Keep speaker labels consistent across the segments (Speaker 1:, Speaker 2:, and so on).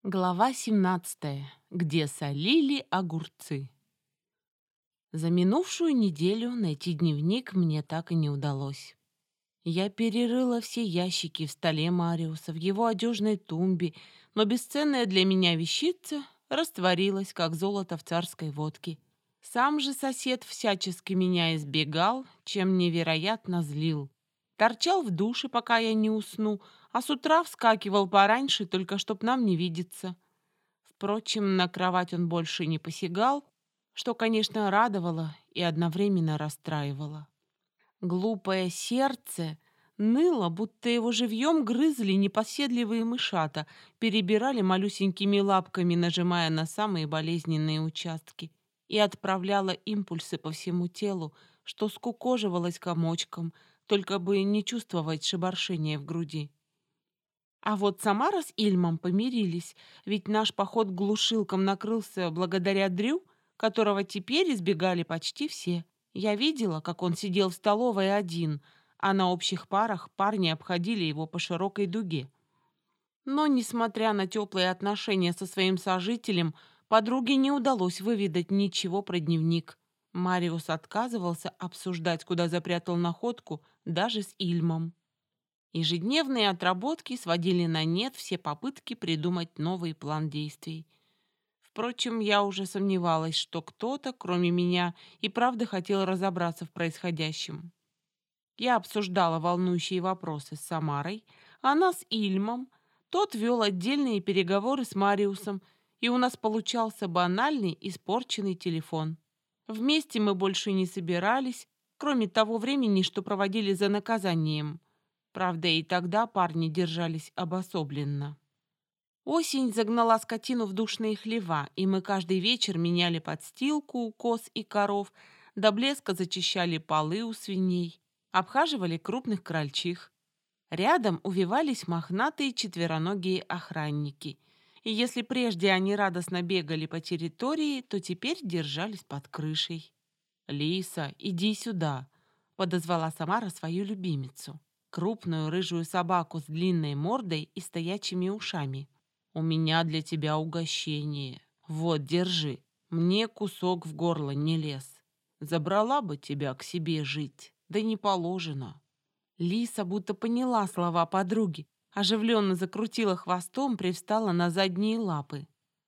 Speaker 1: Глава 17. Где солили огурцы. За минувшую неделю найти дневник мне так и не удалось. Я перерыла все ящики в столе Мариуса, в его одежной тумбе, но бесценная для меня вещица растворилась, как золото в царской водке. Сам же сосед всячески меня избегал, чем невероятно злил. Торчал в душе, пока я не усну, а с утра вскакивал пораньше, только чтоб нам не видеться. Впрочем, на кровать он больше не посягал, что, конечно, радовало и одновременно расстраивало. Глупое сердце ныло, будто его живьем грызли непоседливые мышата, перебирали малюсенькими лапками, нажимая на самые болезненные участки, и отправляло импульсы по всему телу, что скукоживалось комочком, только бы не чувствовать шебаршения в груди. А вот Самара с Ильмом помирились, ведь наш поход к глушилкам накрылся благодаря Дрю, которого теперь избегали почти все. Я видела, как он сидел в столовой один, а на общих парах парни обходили его по широкой дуге. Но, несмотря на теплые отношения со своим сожителем, подруге не удалось выведать ничего про дневник. Мариус отказывался обсуждать, куда запрятал находку, даже с Ильмом. Ежедневные отработки сводили на нет все попытки придумать новый план действий. Впрочем, я уже сомневалась, что кто-то, кроме меня, и правда хотел разобраться в происходящем. Я обсуждала волнующие вопросы с Самарой, она с Ильмом, тот вел отдельные переговоры с Мариусом, и у нас получался банальный испорченный телефон. Вместе мы больше не собирались, кроме того времени, что проводили за наказанием. Правда, и тогда парни держались обособленно. Осень загнала скотину в душные хлева, и мы каждый вечер меняли подстилку у коз и коров, до блеска зачищали полы у свиней, обхаживали крупных крольчих. Рядом увивались мохнатые четвероногие охранники. И если прежде они радостно бегали по территории, то теперь держались под крышей. «Лиса, иди сюда», — подозвала Самара свою любимицу, крупную рыжую собаку с длинной мордой и стоячими ушами. «У меня для тебя угощение. Вот, держи. Мне кусок в горло не лез. Забрала бы тебя к себе жить, да не положено». Лиса будто поняла слова подруги, оживленно закрутила хвостом, привстала на задние лапы.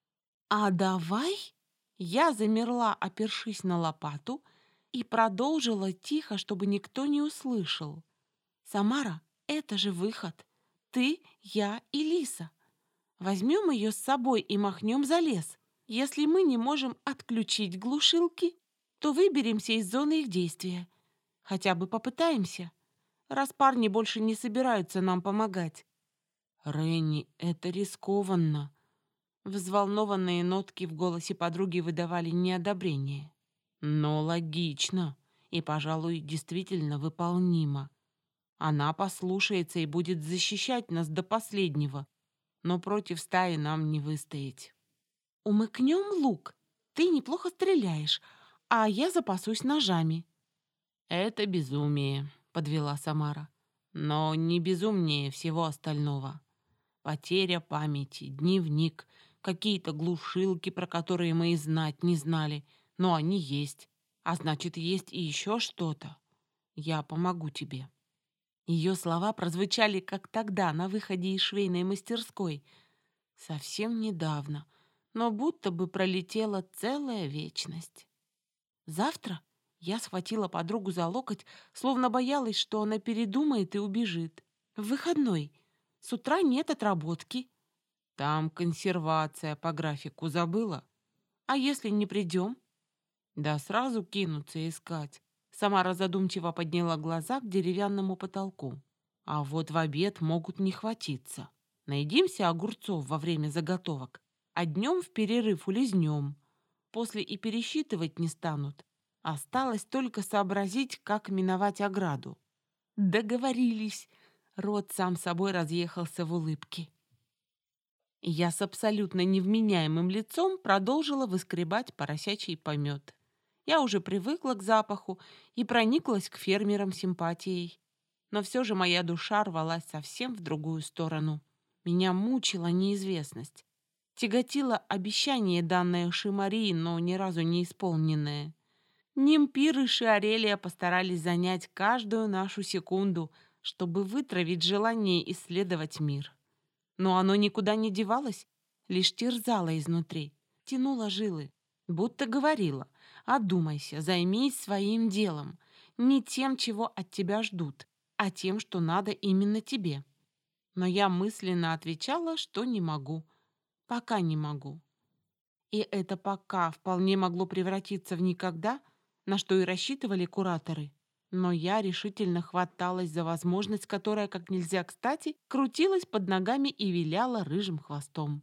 Speaker 1: «А давай?» Я замерла, опершись на лопату, и продолжила тихо, чтобы никто не услышал. «Самара, это же выход. Ты, я и Лиса. Возьмем ее с собой и махнем за лес. Если мы не можем отключить глушилки, то выберемся из зоны их действия. Хотя бы попытаемся, раз парни больше не собираются нам помогать». «Ренни, это рискованно». Взволнованные нотки в голосе подруги выдавали неодобрение. «Но логично и, пожалуй, действительно выполнимо. Она послушается и будет защищать нас до последнего, но против стаи нам не выстоять». «Умыкнем лук. Ты неплохо стреляешь, а я запасусь ножами».
Speaker 2: «Это безумие», — подвела Самара. «Но не безумнее всего остального. Потеря памяти, дневник, какие-то глушилки, про которые мы и знать не знали, но они есть. А значит, есть и еще что-то. Я помогу тебе».
Speaker 1: Ее слова прозвучали, как тогда, на выходе из швейной мастерской. Совсем недавно, но будто бы пролетела целая вечность. Завтра я схватила подругу за локоть, словно боялась, что она передумает и убежит. В выходной. С утра нет отработки.
Speaker 2: Там консервация по графику забыла?
Speaker 1: А если не придем?
Speaker 2: Да сразу кинуться искать.
Speaker 1: Самара задумчиво подняла глаза к деревянному потолку.
Speaker 2: А вот в обед могут не хватиться. Наедимся огурцов во время заготовок, а днем в перерыв улизнем.
Speaker 1: После и пересчитывать не станут. Осталось только сообразить, как миновать ограду. Договорились. Рот сам собой разъехался в улыбке. Я с абсолютно невменяемым лицом продолжила выскребать поросячий помет. Я уже привыкла к запаху и прониклась к фермерам симпатией. Но все же моя душа рвалась совсем в другую сторону. Меня мучила неизвестность. Тяготило обещание, данное Шимари, но ни разу не исполненное. Нимпир и Шиарелия постарались занять каждую нашу секунду, чтобы вытравить желание исследовать мир. Но оно никуда не девалось, лишь терзало изнутри, тянуло жилы, будто говорило: «Одумайся, займись своим делом, не тем, чего от тебя ждут, а тем, что надо именно тебе». Но я мысленно отвечала, что не могу, пока не могу. И это «пока» вполне могло превратиться в «никогда», на что и рассчитывали кураторы. Но я решительно хваталась за возможность, которая, как нельзя кстати, крутилась под ногами и виляла рыжим хвостом.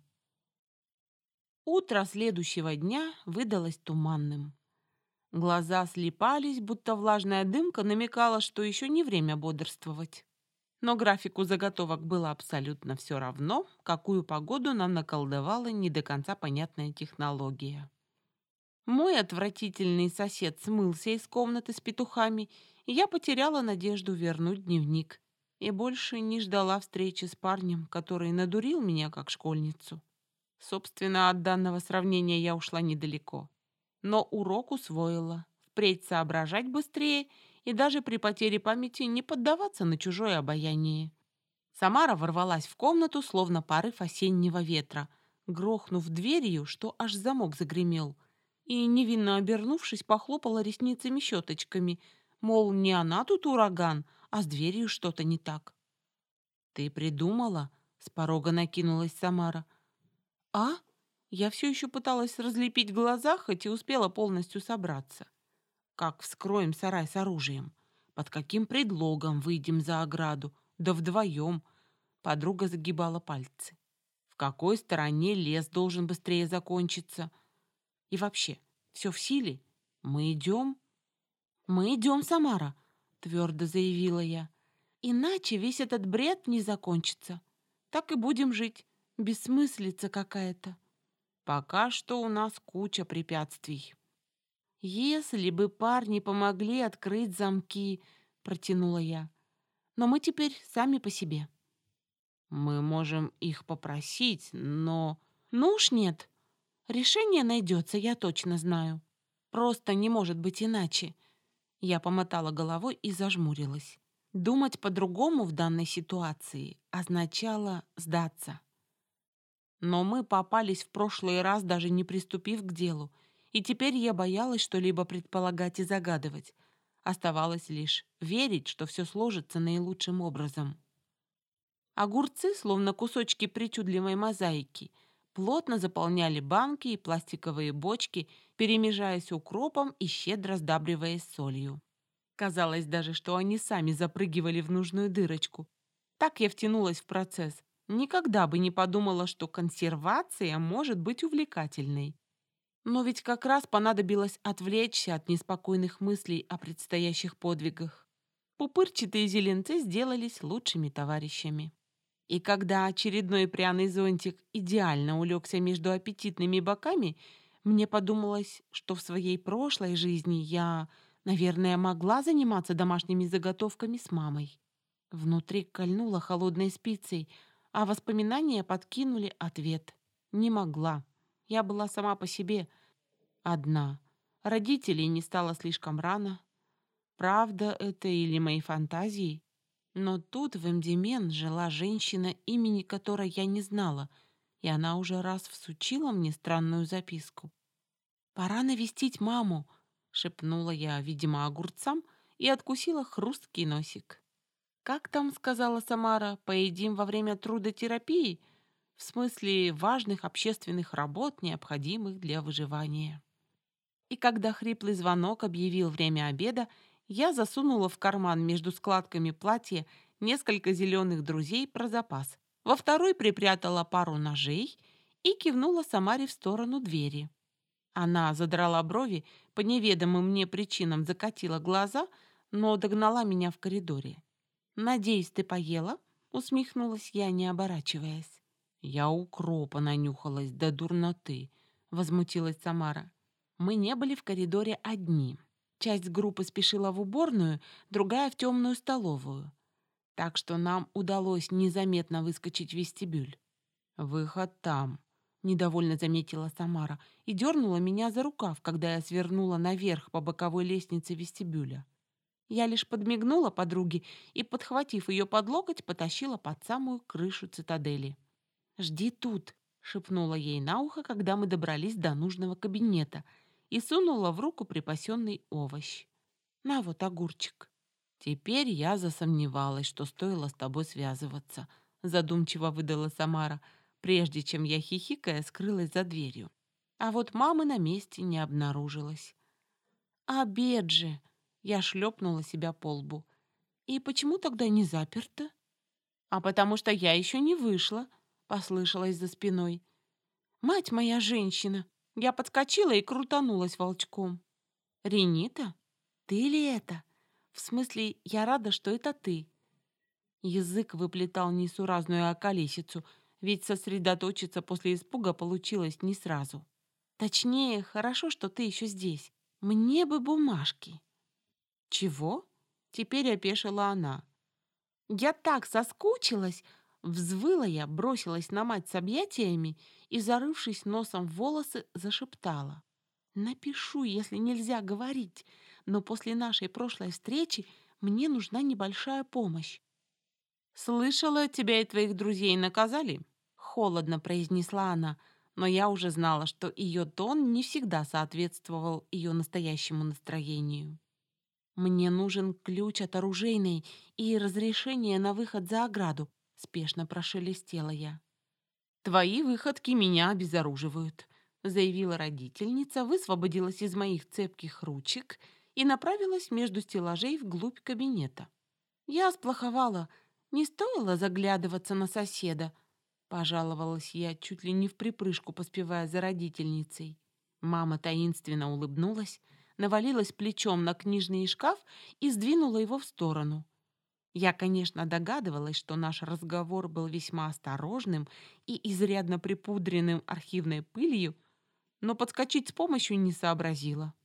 Speaker 1: Утро следующего дня выдалось туманным. Глаза слипались, будто влажная дымка намекала, что еще не время бодрствовать. Но графику заготовок было абсолютно все равно, какую погоду нам наколдовала не до конца понятная технология. Мой отвратительный сосед смылся из комнаты с петухами, и я потеряла надежду вернуть дневник. И больше не ждала встречи с парнем, который надурил меня как школьницу. Собственно, от данного сравнения я ушла недалеко. Но урок усвоила. Впредь соображать быстрее и даже при потере памяти не поддаваться на чужое обаяние. Самара ворвалась в комнату, словно порыв осеннего ветра, грохнув дверью, что аж замок загремел, и, невинно обернувшись, похлопала ресницами-щеточками, мол, не она тут ураган, а с дверью что-то не так. «Ты придумала?» — с порога накинулась Самара. «А?» Я все еще пыталась разлепить глаза, хоть и успела полностью собраться. «Как вскроем сарай с оружием? Под каким предлогом выйдем за ограду? Да вдвоем?» Подруга загибала пальцы. «В какой стороне лес должен быстрее закончиться? И вообще, все в силе? Мы идем?» «Мы идем, Самара», — твердо заявила я. «Иначе весь этот бред не закончится. Так и будем жить. Бессмыслица какая-то». «Пока что у нас куча препятствий». «Если бы парни помогли открыть замки», — протянула я. «Но мы теперь сами по себе». «Мы можем их попросить, но...» «Ну уж нет. Решение найдется, я точно знаю. Просто не может быть иначе». Я помотала головой и зажмурилась. Думать по-другому в данной ситуации означало сдаться. Но мы попались в прошлый раз, даже не приступив к делу, и теперь я боялась что-либо предполагать и загадывать. Оставалось лишь верить, что все сложится наилучшим образом. Огурцы, словно кусочки причудливой мозаики, плотно заполняли банки и пластиковые бочки, перемежаясь укропом и щедро сдабриваясь солью. Казалось даже, что они сами запрыгивали в нужную дырочку. Так я втянулась в процесс. Никогда бы не подумала, что консервация может быть увлекательной. Но ведь как раз понадобилось отвлечься от неспокойных мыслей о предстоящих подвигах. Пупырчатые зеленцы сделались лучшими товарищами. И когда очередной пряный зонтик идеально улегся между аппетитными боками, мне подумалось, что в своей прошлой жизни я, наверное, могла заниматься домашними заготовками с мамой. Внутри кольнуло холодной спицей, а воспоминания подкинули ответ. Не могла. Я была сама по себе, одна. Родителей не стало слишком рано. Правда это или мои фантазии? Но тут в Эмдимен жила женщина, имени которой я не знала, и она уже раз всучила мне странную записку. «Пора навестить маму», — шепнула я, видимо, огурцам, и откусила хрусткий носик. «Как там, — сказала Самара, — поедим во время трудотерапии? В смысле важных общественных работ, необходимых для выживания». И когда хриплый звонок объявил время обеда, я засунула в карман между складками платья несколько зеленых друзей про запас. Во второй припрятала пару ножей и кивнула Самаре в сторону двери. Она задрала брови, по неведомым мне причинам закатила глаза, но догнала меня в коридоре. «Надеюсь, ты поела?» — усмехнулась я, не оборачиваясь. «Я укропа нанюхалась до дурноты», — возмутилась Самара. Мы не были в коридоре одни. Часть группы спешила в уборную, другая — в темную столовую. Так что нам удалось незаметно выскочить в вестибюль. «Выход там», недовольно заметила Самара и дернула меня за рукав, когда я свернула наверх по боковой лестнице вестибюля. Я лишь подмигнула подруге и, подхватив ее под локоть, потащила под самую крышу цитадели. «Жди тут», — шепнула ей на ухо, когда мы добрались до нужного кабинета, и сунула в руку припасенный овощ. «На вот огурчик». «Теперь я засомневалась, что стоило с тобой связываться», — задумчиво выдала Самара, прежде чем я, хихикая, скрылась за дверью. А вот мамы на месте не обнаружилось. «Обед же!» — я шлепнула себя по лбу. «И почему тогда не заперто?» «А потому что я еще не вышла», — послышалось за спиной. «Мать моя женщина!» Я подскочила и крутанулась волчком. «Ренита? Ты ли это? В смысле, я рада, что это ты». Язык выплетал несуразную околесицу, ведь сосредоточиться после испуга получилось не сразу. «Точнее, хорошо, что ты еще здесь. Мне бы бумажки». «Чего?» — теперь опешила она. «Я так соскучилась!» Взвыла я, бросилась на мать с объятиями и, зарывшись носом в волосы, зашептала. «Напишу, если нельзя говорить, но после нашей прошлой встречи мне нужна небольшая помощь». «Слышала, тебя и твоих друзей наказали?» — холодно произнесла она, но я уже знала, что ее тон не всегда соответствовал ее настоящему настроению. «Мне нужен ключ от оружейной и разрешение на выход за ограду», — спешно прошелестела я. «Твои выходки меня обезоруживают», — заявила родительница, высвободилась из моих цепких ручек и направилась между стеллажей вглубь кабинета. «Я сплоховала. Не стоило заглядываться на соседа», — пожаловалась я, чуть ли не вприпрыжку поспевая за родительницей. Мама таинственно улыбнулась, навалилась плечом на книжный шкаф и сдвинула его в сторону. Я, конечно, догадывалась, что наш разговор был весьма осторожным и изрядно припудренным архивной пылью, но подскочить с помощью не сообразила.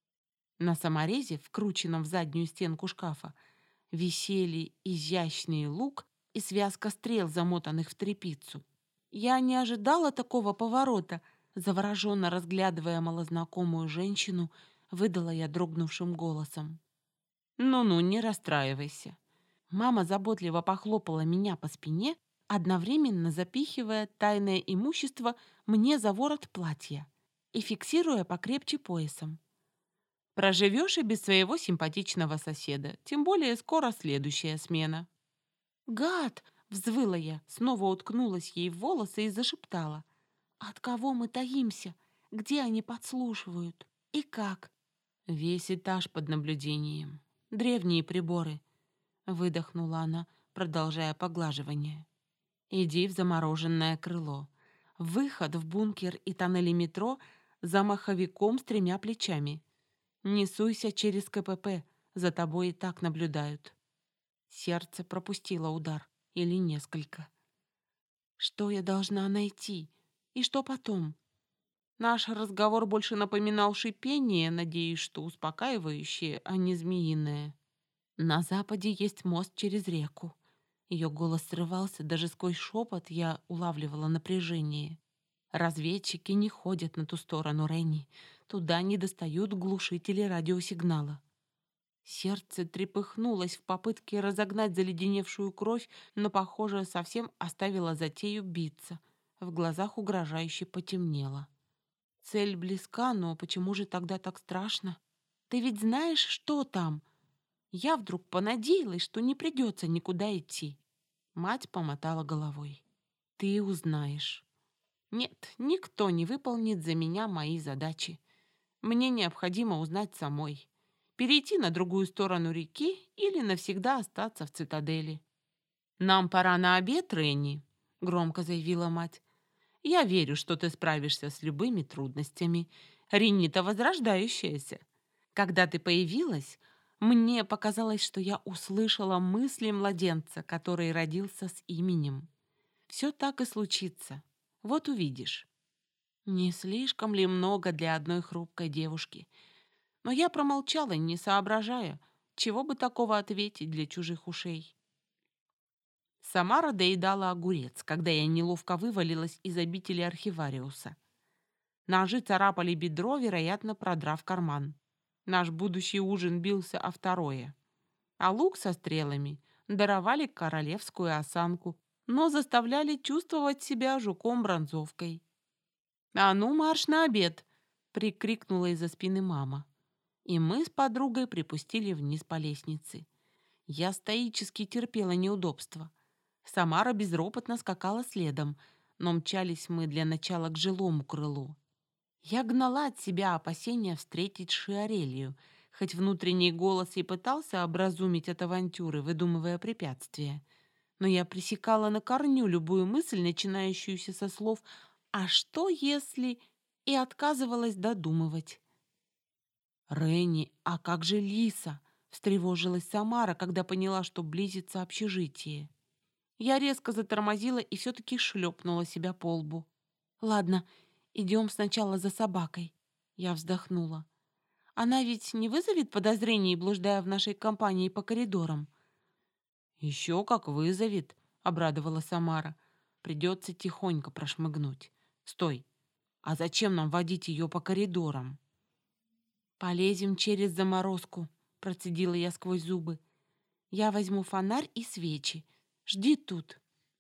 Speaker 1: На саморезе, вкрученном в заднюю стенку шкафа, висели изящный лук и связка стрел, замотанных в тряпицу. Я не ожидала такого поворота. Завороженно разглядывая малознакомую женщину, выдала я дрогнувшим голосом. «Ну-ну, не расстраивайся». Мама заботливо похлопала меня по спине, одновременно запихивая тайное имущество мне за ворот платья и фиксируя покрепче поясом. «Проживешь и без своего симпатичного соседа, тем более скоро следующая смена». «Гад!» — взвыла я, снова уткнулась ей в волосы и зашептала. «От кого мы таимся? Где они подслушивают? И как?» «Весь этаж под наблюдением. Древние приборы», — выдохнула она, продолжая поглаживание. «Иди в замороженное крыло. Выход в бункер и тоннели метро за маховиком с 3 плечами. Не суйся через КПП, за тобой и так наблюдают». Сердце пропустило удар, или несколько. Что я должна найти? И что потом? Наш разговор больше напоминал шипение, надеюсь, что успокаивающее, а не змеиное. На западе есть мост через реку. Ее голос срывался, даже сквозь шепот я улавливала напряжение. Разведчики не ходят на ту сторону, Ренни. Туда не достают глушители радиосигнала. Сердце трепыхнулось в попытке разогнать заледеневшую кровь, но, похоже, совсем оставило затею биться. В глазах угрожающе потемнело. Цель близка, но почему же тогда так страшно? Ты ведь знаешь, что там? Я вдруг понадеялась, что не придется никуда идти. Мать помотала головой. Ты узнаешь. Нет, никто не выполнит за меня мои задачи. Мне необходимо узнать самой. Перейти на другую сторону реки или навсегда остаться в цитадели. «Нам пора на обед, Ренни», — громко заявила мать. «Я верю, что ты справишься с любыми трудностями. Ренни-то возрождающаяся. Когда ты появилась, мне показалось, что я услышала мысли младенца, который родился с именем. Все так и случится. Вот увидишь». Не слишком ли много для одной хрупкой девушки? Но я промолчала, не соображая, чего бы такого ответить для чужих ушей.
Speaker 2: Самара доедала огурец, когда я неловко вывалилась из обители архивариуса. Ножи царапали бедро, вероятно, продрав карман. Наш будущий ужин бился о второе. А лук со стрелами даровали королевскую осанку, но заставляли чувствовать себя жуком-бронзовкой. «А ну, марш на обед!» — прикрикнула из-за спины мама. И мы с подругой припустили вниз по лестнице. Я стоически терпела неудобства. Самара безропотно скакала следом, но мчались мы для начала к жилому крылу. Я гнала от себя опасения встретить Шиорелию, хоть внутренний голос и пытался образумить от авантюры, выдумывая препятствия. Но я пресекала на корню любую мысль, начинающуюся со слов «а что если…» и отказывалась додумывать. «Ренни, а как же Лиса?» — встревожилась Самара, когда поняла, что близится общежитие. Я резко затормозила и все-таки шлепнула себя по лбу. «Ладно, идем сначала за собакой». Я вздохнула. «Она ведь не вызовет подозрений, блуждая в нашей компании по коридорам?» «Еще как вызовет», — обрадовала Самара. «Придется тихонько прошмыгнуть. Стой, а зачем нам водить ее по коридорам?» «Полезем через заморозку», — процедила я сквозь зубы. «Я возьму фонарь и свечи. Жди тут».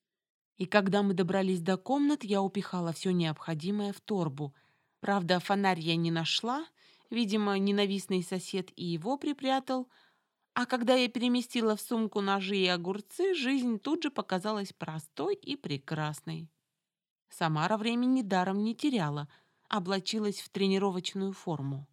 Speaker 2: И когда мы добрались до комнат, я упихала все необходимое в торбу. Правда, фонарь я не нашла. Видимо, ненавистный сосед и его припрятал. А когда я переместила в сумку ножи и огурцы, жизнь тут же показалась простой и прекрасной. Самара времени даром не теряла, облачилась в тренировочную форму.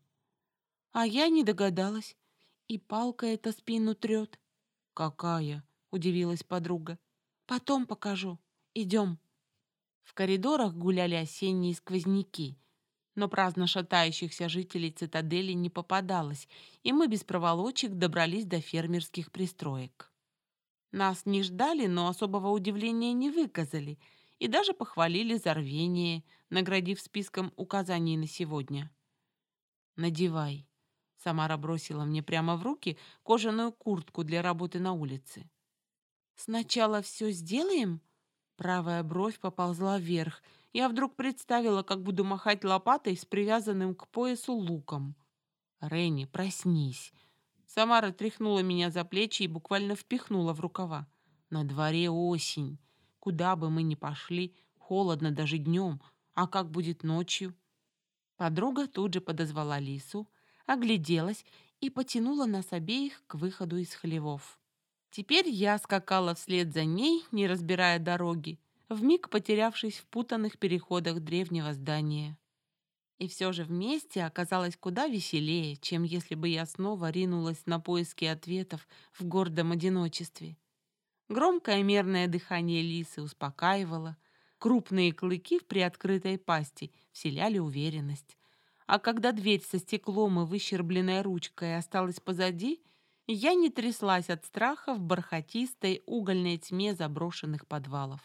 Speaker 2: А я не догадалась. И палка эта спину трет. «Какая?» — удивилась подруга. «Потом покажу. Идем». В коридорах гуляли осенние сквозняки, но праздно шатающихся жителей цитадели не попадалось, и мы без проволочек добрались до фермерских пристроек. Нас не ждали, но особого удивления не выказали и даже похвалили за рвение, наградив списком указаний на сегодня. «Надевай». Самара бросила мне прямо в руки кожаную куртку для работы на улице. «Сначала все сделаем?» Правая бровь поползла вверх. Я вдруг представила, как буду махать лопатой с привязанным к поясу луком. «Ренни, проснись!» Самара тряхнула меня за плечи и буквально впихнула в рукава. «На дворе осень. Куда бы мы ни пошли, холодно даже днем. А как будет ночью?» Подруга тут же подозвала Лису, огляделась и потянула нас обеих к выходу из хлевов. Теперь я скакала вслед за ней, не разбирая дороги, вмиг потерявшись в путанных переходах древнего здания. И все же вместе оказалось куда веселее, чем если бы я снова ринулась на поиски ответов в гордом одиночестве. Громкое мерное дыхание лисы успокаивало, крупные клыки в приоткрытой пасти вселяли уверенность. А когда дверь со стеклом и выщербленной ручкой осталась позади, я не тряслась от страха в бархатистой угольной тьме заброшенных подвалов.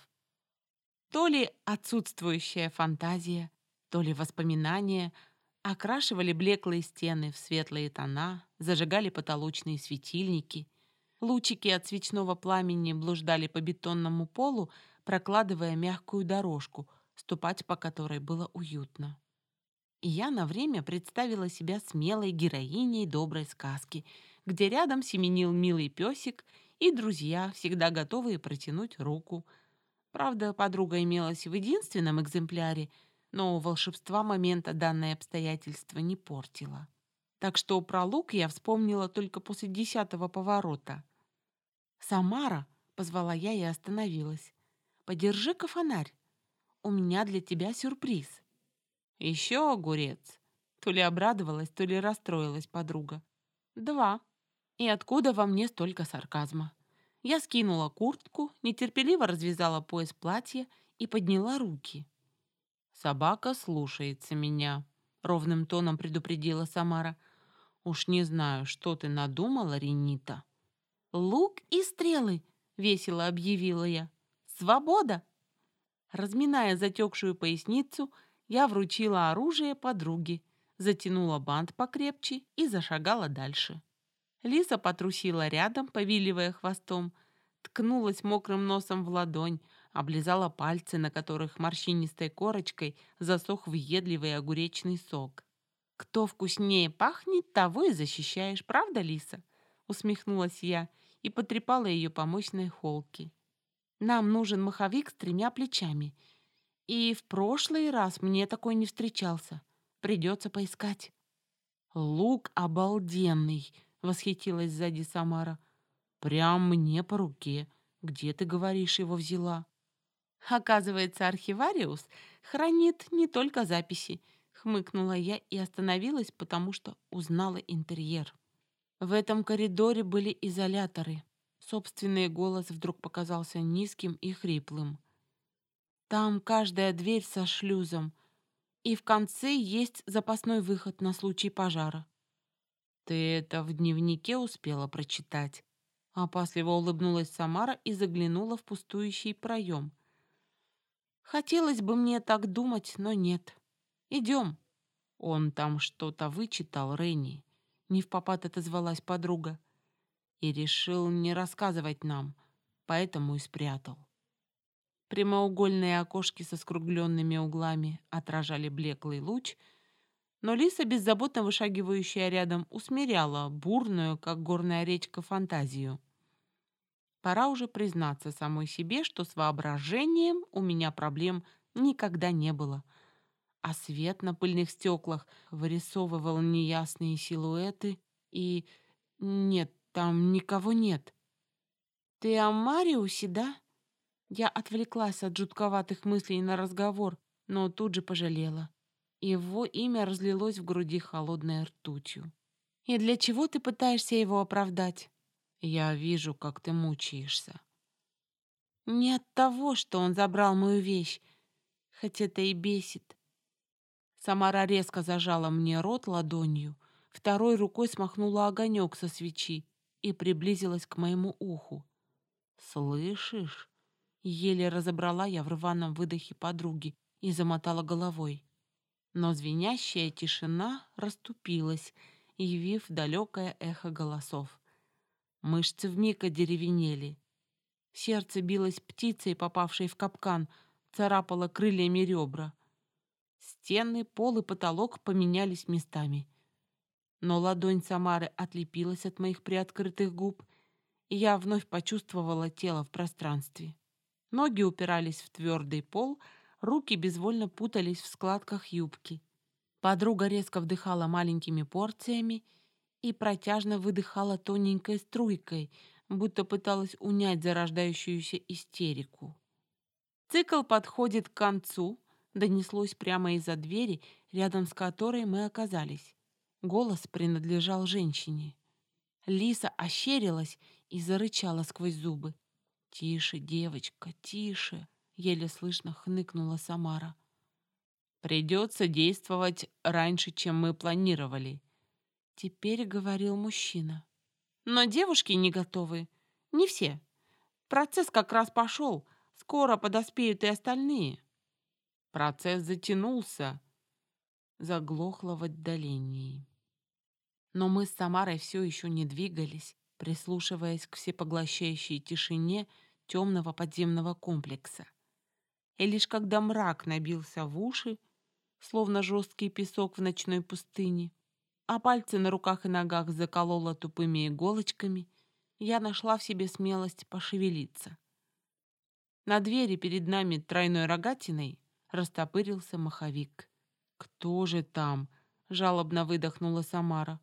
Speaker 2: То ли отсутствующая фантазия, то ли воспоминания окрашивали блеклые стены в светлые тона, зажигали потолочные светильники. Лучики от свечного пламени блуждали по бетонному полу, прокладывая мягкую дорожку, ступать по которой было уютно. И я на время представила себя смелой героиней доброй сказки, где рядом семенил милый песик и друзья, всегда готовые протянуть руку. Правда, подруга имелась в единственном экземпляре, но волшебства момента данное обстоятельство не портило. Так что про лук я вспомнила только после 10-го поворота. «Самара!» — позвала я и остановилась. «Подержи-ка фонарь. У меня для тебя сюрприз». «Еще огурец?» То ли обрадовалась, то ли расстроилась подруга. «2. И откуда во мне столько сарказма?» Я скинула куртку, нетерпеливо развязала пояс платья и подняла руки. «Собака слушается меня», — ровным тоном предупредила Самара. «Уж не знаю, что ты надумала, Ренита». «Лук и стрелы!» — весело объявила я. «Свобода!» Разминая затекшую поясницу, я вручила оружие подруге, затянула бант покрепче и зашагала дальше. Лиса потрусила рядом, повиливая хвостом, ткнулась мокрым носом в ладонь, облизала пальцы, на которых морщинистой корочкой засох въедливый огуречный сок. «Кто вкуснее пахнет, того и защищаешь, правда, Лиса?» Усмехнулась я и потрепала ее по мощной холке. «Нам нужен маховик с 3 плечами. И в прошлый раз мне такой не встречался. Придется поискать». «Лук обалденный!» — восхитилась сзади Самара. «Прям мне по руке. Где, ты говоришь, его взяла?» «Оказывается, архивариус хранит не только записи», — хмыкнула я и остановилась, потому что узнала интерьер. В этом коридоре были изоляторы. Собственный голос вдруг показался низким и хриплым. Там каждая дверь со шлюзом, и в конце есть запасной выход на случай пожара. «Ты это в дневнике успела прочитать?» Опасливо улыбнулась Самара и заглянула в пустующий проем. «Хотелось бы мне так думать, но нет. Идем». «Он там что-то вычитал, Ренни», — невпопад отозвалась подруга. «И решил не рассказывать нам, поэтому и спрятал». Прямоугольные окошки со скругленными углами отражали блеклый луч, но Лиса, беззаботно вышагивающая рядом, усмиряла бурную, как горная речка, фантазию. Пора уже признаться самой себе, что с воображением у меня проблем никогда не было. А свет на пыльных стеклах вырисовывал неясные силуэты и... Нет, там никого нет. «Ты о Мариусе, да?» Я отвлеклась от жутковатых мыслей на разговор, но тут же пожалела. Его имя разлилось в груди холодной ртутью. «И для чего ты пытаешься его оправдать?» «Я вижу, как ты мучаешься». «Не от того, что он забрал мою вещь, хоть это и бесит». Самара резко зажала мне рот ладонью, второй рукой смахнула огонек со свечи и приблизилась к моему уху. «Слышишь?» Еле разобрала я в рваном выдохе подруги и замотала головой. Но звенящая тишина расступилась, явив далекое эхо голосов. Мышцы вмиг одеревенели. Сердце билось птицей, попавшей в капкан, царапало крыльями ребра. Стены, пол и потолок поменялись местами. Но ладонь Самары отлепилась от моих приоткрытых губ, и я вновь почувствовала тело в пространстве. Ноги упирались в твердый пол, руки безвольно путались в складках юбки. Подруга резко вдыхала маленькими порциями и протяжно выдыхала тоненькой струйкой, будто пыталась унять зарождающуюся истерику. «Цикл подходит к концу», — донеслось прямо из-за двери, рядом с которой мы оказались. Голос принадлежал женщине. Лиса ощерилась и зарычала сквозь зубы. «Тише, девочка, тише!» — еле слышно хныкнула Самара. «Придется действовать раньше, чем мы планировали», — теперь говорил мужчина. «Но девушки не готовы. Не все. Процесс как раз пошел. Скоро подоспеют и остальные». Процесс затянулся, заглохло в отдалении. Но мы с Самарой все еще не двигались, прислушиваясь к всепоглощающей тишине темного подземного комплекса. И лишь когда мрак набился в уши, словно жесткий песок в ночной пустыне, а пальцы на руках и ногах заколола тупыми иголочками, я нашла в себе смелость пошевелиться. На двери перед нами тройной рогатиной растопырился маховик. «Кто же там?» — жалобно выдохнула Самара.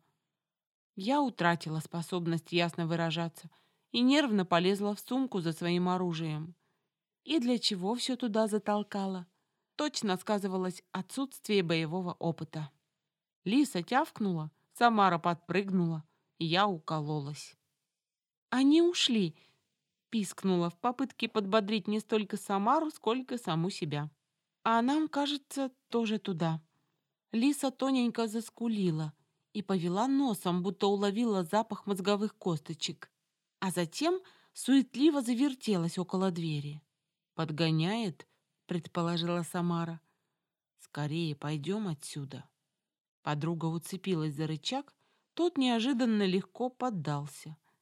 Speaker 2: Я утратила способность ясно выражаться и нервно полезла в сумку за своим оружием. И для чего все туда затолкала? Точно сказывалось отсутствие боевого опыта. Лиса тявкнула, Самара подпрыгнула, и я укололась. «Они ушли!» — пискнула в попытке подбодрить не столько Самару, сколько саму себя. «А нам, кажется, тоже туда». Лиса тоненько заскулила и повела носом, будто уловила запах мозговых косточек, а затем суетливо завертелась около двери. «Подгоняет?» — предположила Самара. «Скорее пойдем отсюда». Подруга уцепилась за рычаг, тот неожиданно легко поддался.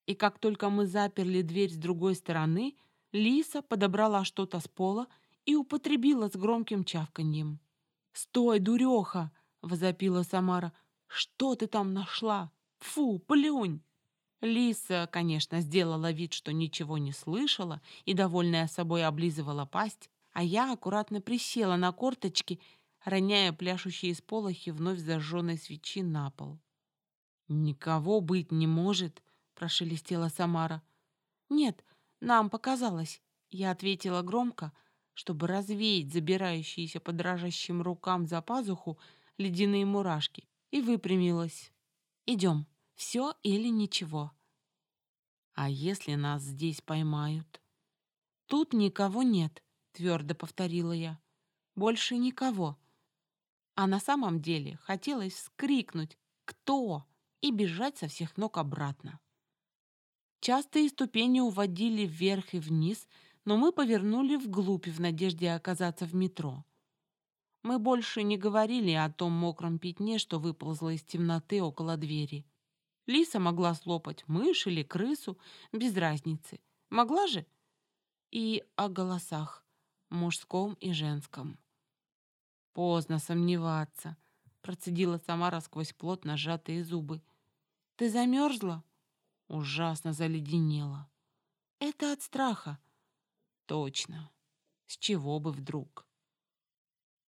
Speaker 1: И как только мы заперли дверь с другой стороны, Лиса подобрала что-то с пола и употребила с громким чавканьем. «Стой, дуреха!» — возопила Самара. «Что ты там нашла? Фу, плюнь!» Лиса, конечно, сделала вид, что ничего не слышала и, довольная собой, облизывала пасть, а я аккуратно присела на корточки, роняя пляшущие сполохи вновь зажженной свечи на пол. «Никого быть не может», — прошелестела Самара. «Нет, нам показалось», — я ответила громко, чтобы развеять забирающиеся по дрожащим рукам за пазуху ледяные мурашки, и выпрямилась. «Идем, все или ничего». «А если нас здесь поймают?» «Тут никого нет», — твердо повторила я. «Больше никого». А на самом деле хотелось вскрикнуть «Кто?» и бежать со всех ног обратно. Частые ступени уводили вверх и вниз, но мы повернули вглубь в надежде оказаться в метро. Мы больше не говорили о том мокром пятне, что выползло из темноты около двери. Лиса могла слопать мышь или крысу, без разницы. Могла же? И о голосах, мужском и женском. «Поздно сомневаться», — процедила Самара сквозь плотно сжатые зубы. «Ты замерзла?» Ужасно заледенела. «Это от страха». «Точно. С чего бы вдруг?»